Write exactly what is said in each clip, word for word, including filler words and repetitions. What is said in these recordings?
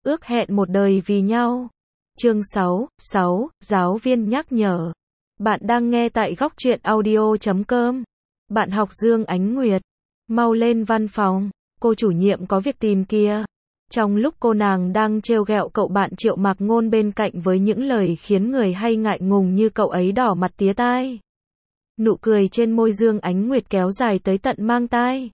ước hẹn một đời vì nhau. Chương sáu, sáu, giáo viên nhắc nhở. Bạn đang nghe tại góc truyện audio chấm com. Bạn học Dương Ánh Nguyệt. Mau lên văn phòng, cô chủ nhiệm có việc tìm kia. Trong lúc cô nàng đang trêu ghẹo cậu bạn Triệu Mạc Ngôn bên cạnh với những lời khiến người hay ngại ngùng như cậu ấy đỏ mặt tía tai. Nụ cười trên môi Dương Ánh Nguyệt kéo dài tới tận mang tai.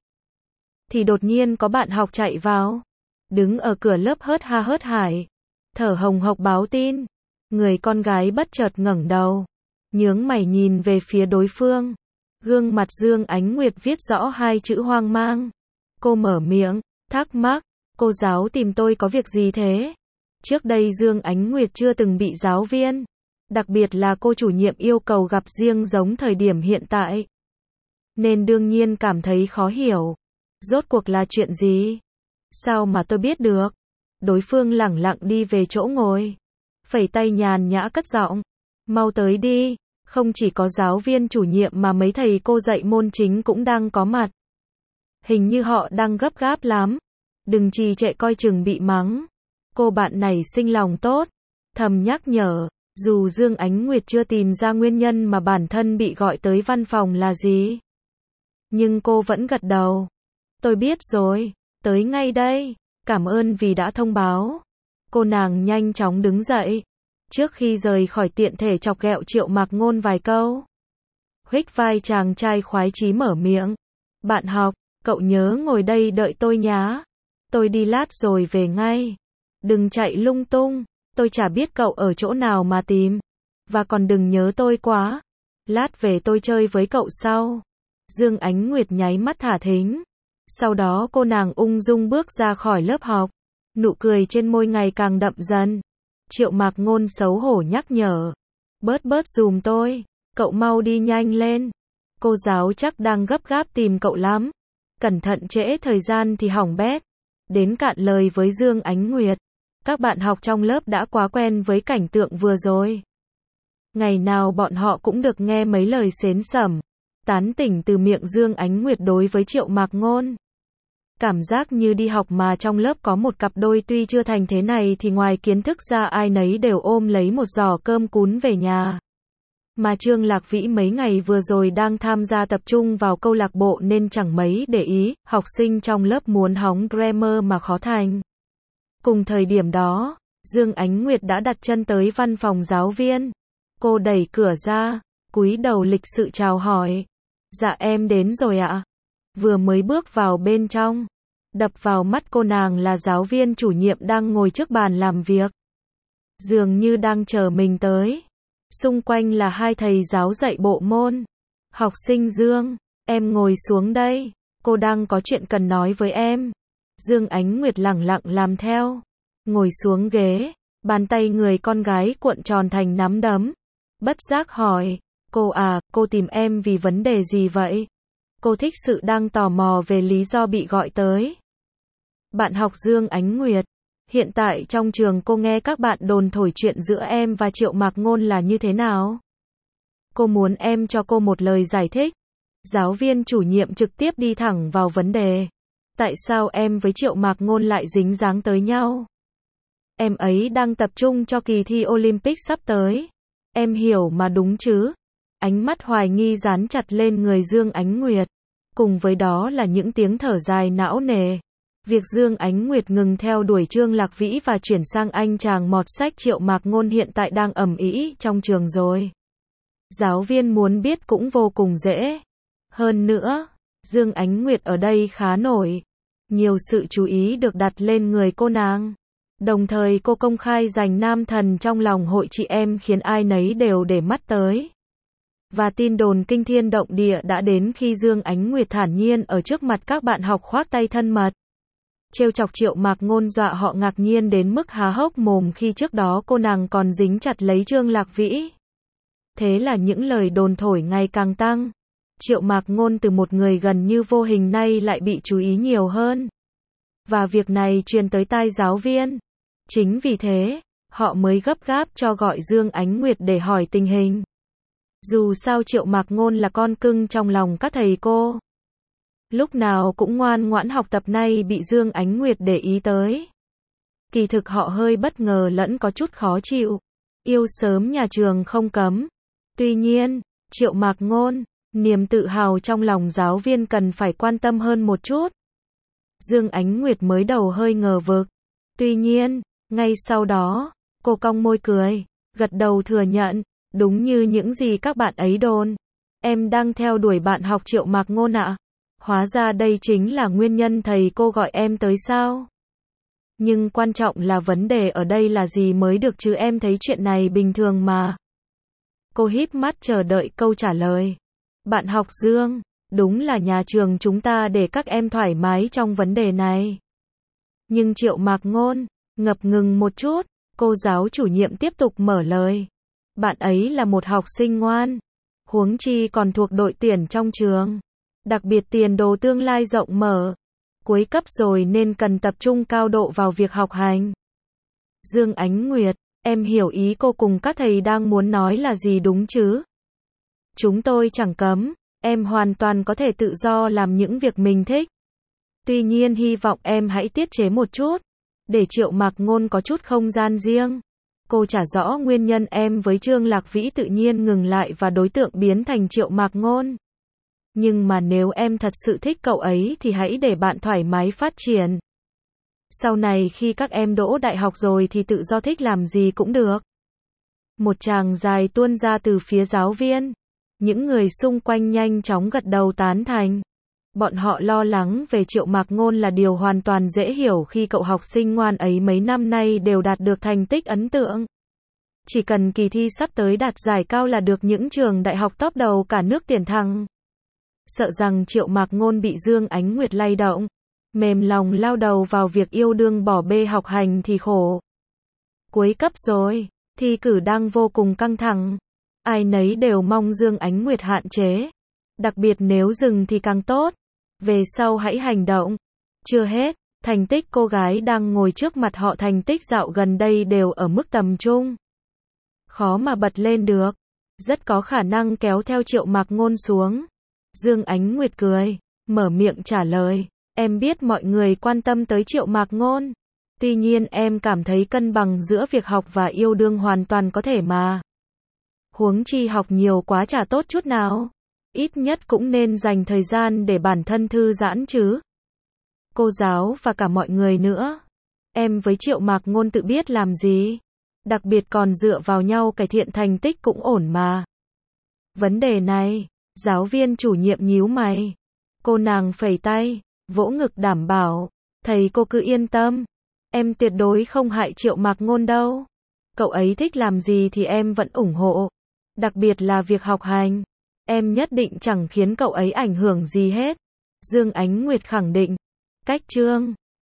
Thì đột nhiên có bạn học chạy vào. Đứng ở cửa lớp hớt ha hớt hải. Thở hồng hộc báo tin. Người con gái bất chợt ngẩng đầu. Nhướng mày nhìn về phía đối phương. Gương mặt Dương Ánh Nguyệt viết rõ hai chữ hoang mang. Cô mở miệng, thắc mắc. Cô giáo tìm tôi có việc gì thế? Trước đây Dương Ánh Nguyệt chưa từng bị giáo viên, đặc biệt là cô chủ nhiệm yêu cầu gặp riêng giống thời điểm hiện tại. Nên đương nhiên cảm thấy khó hiểu. Rốt cuộc là chuyện gì? Sao mà tôi biết được? Đối phương lẳng lặng đi về chỗ ngồi. Phẩy tay nhàn nhã cất giọng. Mau tới đi, không chỉ có giáo viên chủ nhiệm mà mấy thầy cô dạy môn chính cũng đang có mặt. Hình như họ đang gấp gáp lắm. Đừng trì trệ coi chừng bị mắng. Cô bạn này sinh lòng tốt. Thầm nhắc nhở, dù Dương Ánh Nguyệt chưa tìm ra nguyên nhân mà bản thân bị gọi tới văn phòng là gì. Nhưng cô vẫn gật đầu. Tôi biết rồi, tới ngay đây. Cảm ơn vì đã thông báo. Cô nàng nhanh chóng đứng dậy. Trước khi rời khỏi tiện thể chọc ghẹo Triệu Mạc Ngôn vài câu. Huých vai chàng trai khoái chí mở miệng. Bạn học, cậu nhớ ngồi đây đợi tôi nhá. Tôi đi lát rồi về ngay. Đừng chạy lung tung, tôi chả biết cậu ở chỗ nào mà tìm. Và còn đừng nhớ tôi quá. Lát về tôi chơi với cậu sau. Dương Ánh Nguyệt nháy mắt thả thính. Sau đó cô nàng ung dung bước ra khỏi lớp học. Nụ cười trên môi ngày càng đậm dần. Triệu Mạc Ngôn xấu hổ nhắc nhở. Bớt bớt dùm tôi, cậu mau đi nhanh lên. Cô giáo chắc đang gấp gáp tìm cậu lắm. Cẩn thận trễ thời gian thì hỏng bét. Đến cạn lời với Dương Ánh Nguyệt. Các bạn học trong lớp đã quá quen với cảnh tượng vừa rồi. Ngày nào bọn họ cũng được nghe mấy lời xến xẩm, tán tỉnh từ miệng Dương Ánh Nguyệt đối với Triệu Mạc Ngôn. Cảm giác như đi học mà trong lớp có một cặp đôi tuy chưa thành thế này thì ngoài kiến thức ra ai nấy đều ôm lấy một giỏ cơm cún về nhà. Mà Trương Lạc Vĩ mấy ngày vừa rồi đang tham gia tập trung vào câu lạc bộ nên chẳng mấy để ý, học sinh trong lớp muốn hóng grammar mà khó thành. Cùng thời điểm đó, Dương Ánh Nguyệt đã đặt chân tới văn phòng giáo viên. Cô đẩy cửa ra, cúi đầu lịch sự chào hỏi. Dạ em đến rồi ạ. Vừa mới bước vào bên trong, đập vào mắt cô nàng là giáo viên chủ nhiệm đang ngồi trước bàn làm việc. Dường như đang chờ mình tới. Xung quanh là hai thầy giáo dạy bộ môn. Học sinh Dương, em ngồi xuống đây. Cô đang có chuyện cần nói với em. Dương Ánh Nguyệt lẳng lặng làm theo. Ngồi xuống ghế, bàn tay người con gái cuộn tròn thành nắm đấm. Bất giác hỏi, cô à, cô tìm em vì vấn đề gì vậy? Cô thích sự đang tò mò về lý do bị gọi tới. Bạn học Dương Ánh Nguyệt. Hiện tại trong trường cô nghe các bạn đồn thổi chuyện giữa em và Triệu Mạc Ngôn là như thế nào? Cô muốn em cho cô một lời giải thích. Giáo viên chủ nhiệm trực tiếp đi thẳng vào vấn đề. Tại sao em với Triệu Mạc Ngôn lại dính dáng tới nhau? Em ấy đang tập trung cho kỳ thi Olympic sắp tới. Em hiểu mà đúng chứ? Ánh mắt hoài nghi dán chặt lên người Dương Ánh Nguyệt. Cùng với đó là những tiếng thở dài não nề. Việc Dương Ánh Nguyệt ngừng theo đuổi Trương Lạc Vĩ và chuyển sang anh chàng mọt sách Triệu Mạc Ngôn hiện tại đang ầm ĩ trong trường rồi. Giáo viên muốn biết cũng vô cùng dễ. Hơn nữa, Dương Ánh Nguyệt ở đây khá nổi. Nhiều sự chú ý được đặt lên người cô nàng. Đồng thời cô công khai giành nam thần trong lòng hội chị em khiến ai nấy đều để mắt tới. Và tin đồn kinh thiên động địa đã đến khi Dương Ánh Nguyệt thản nhiên ở trước mặt các bạn học khoác tay thân mật. Trêu chọc Triệu Mạc Ngôn dọa họ ngạc nhiên đến mức há hốc mồm khi trước đó cô nàng còn dính chặt lấy Trương Lạc Vĩ. Thế là những lời đồn thổi ngày càng tăng. Triệu Mạc Ngôn từ một người gần như vô hình nay lại bị chú ý nhiều hơn. Và việc này truyền tới tai giáo viên. Chính vì thế, họ mới gấp gáp cho gọi Dương Ánh Nguyệt để hỏi tình hình. Dù sao Triệu Mạc Ngôn là con cưng trong lòng các thầy cô. Lúc nào cũng ngoan ngoãn học tập nay bị Dương Ánh Nguyệt để ý tới. Kỳ thực họ hơi bất ngờ lẫn có chút khó chịu. Yêu sớm nhà trường không cấm. Tuy nhiên, Triệu Mạc Ngôn, niềm tự hào trong lòng giáo viên cần phải quan tâm hơn một chút. Dương Ánh Nguyệt mới đầu hơi ngờ vực. Tuy nhiên, ngay sau đó, cô cong môi cười, gật đầu thừa nhận, đúng như những gì các bạn ấy đồn. Em đang theo đuổi bạn học Triệu Mạc Ngôn ạ. Hóa ra đây chính là nguyên nhân thầy cô gọi em tới sao? Nhưng quan trọng là vấn đề ở đây là gì mới được chứ, em thấy chuyện này bình thường mà. Cô híp mắt chờ đợi câu trả lời. Bạn học Dương, đúng là nhà trường chúng ta để các em thoải mái trong vấn đề này. Nhưng Triệu Mạc Ngôn, ngập ngừng một chút, cô giáo chủ nhiệm tiếp tục mở lời. Bạn ấy là một học sinh ngoan, huống chi còn thuộc đội tuyển trong trường. Đặc biệt tiền đồ tương lai rộng mở. Cuối cấp rồi nên cần tập trung cao độ vào việc học hành. Dương Ánh Nguyệt, em hiểu ý cô cùng các thầy đang muốn nói là gì đúng chứ? Chúng tôi chẳng cấm, em hoàn toàn có thể tự do làm những việc mình thích. Tuy nhiên hy vọng em hãy tiết chế một chút, để Triệu Mạc Ngôn có chút không gian riêng. Cô trả rõ nguyên nhân em với Trương Lạc Vĩ tự nhiên ngừng lại và đối tượng biến thành Triệu Mạc Ngôn. Nhưng mà nếu em thật sự thích cậu ấy thì hãy để bạn thoải mái phát triển. Sau này khi các em đỗ đại học rồi thì tự do thích làm gì cũng được. Một tràng dài tuôn ra từ phía giáo viên. Những người xung quanh nhanh chóng gật đầu tán thành. Bọn họ lo lắng về Triệu Mạc Ngôn là điều hoàn toàn dễ hiểu khi cậu học sinh ngoan ấy mấy năm nay đều đạt được thành tích ấn tượng. Chỉ cần kỳ thi sắp tới đạt giải cao là được những trường đại học top đầu cả nước tuyển thẳng. Sợ rằng Triệu Mạc Ngôn bị Dương Ánh Nguyệt lay động, mềm lòng lao đầu vào việc yêu đương bỏ bê học hành thì khổ. Cuối cấp rồi, thi cử đang vô cùng căng thẳng. Ai nấy đều mong Dương Ánh Nguyệt hạn chế. Đặc biệt nếu dừng thì càng tốt. Về sau hãy hành động. Chưa hết, thành tích cô gái đang ngồi trước mặt họ thành tích dạo gần đây đều ở mức tầm trung. Khó mà bật lên được. Rất có khả năng kéo theo Triệu Mạc Ngôn xuống. Dương Ánh Nguyệt cười, mở miệng trả lời. Em biết mọi người quan tâm tới Triệu Mạc Ngôn. Tuy nhiên em cảm thấy cân bằng giữa việc học và yêu đương hoàn toàn có thể mà. Huống chi học nhiều quá chả tốt chút nào. Ít nhất cũng nên dành thời gian để bản thân thư giãn chứ. Cô giáo và cả mọi người nữa. Em với Triệu Mạc Ngôn tự biết làm gì. Đặc biệt còn dựa vào nhau cải thiện thành tích cũng ổn mà. Vấn đề này, giáo viên chủ nhiệm nhíu mày. Cô nàng phẩy tay, vỗ ngực đảm bảo. Thầy cô cứ yên tâm. Em tuyệt đối không hại Triệu Mạc Ngôn đâu. Cậu ấy thích làm gì thì em vẫn ủng hộ. Đặc biệt là việc học hành. Em nhất định chẳng khiến cậu ấy ảnh hưởng gì hết. Dương Ánh Nguyệt khẳng định. Cách chương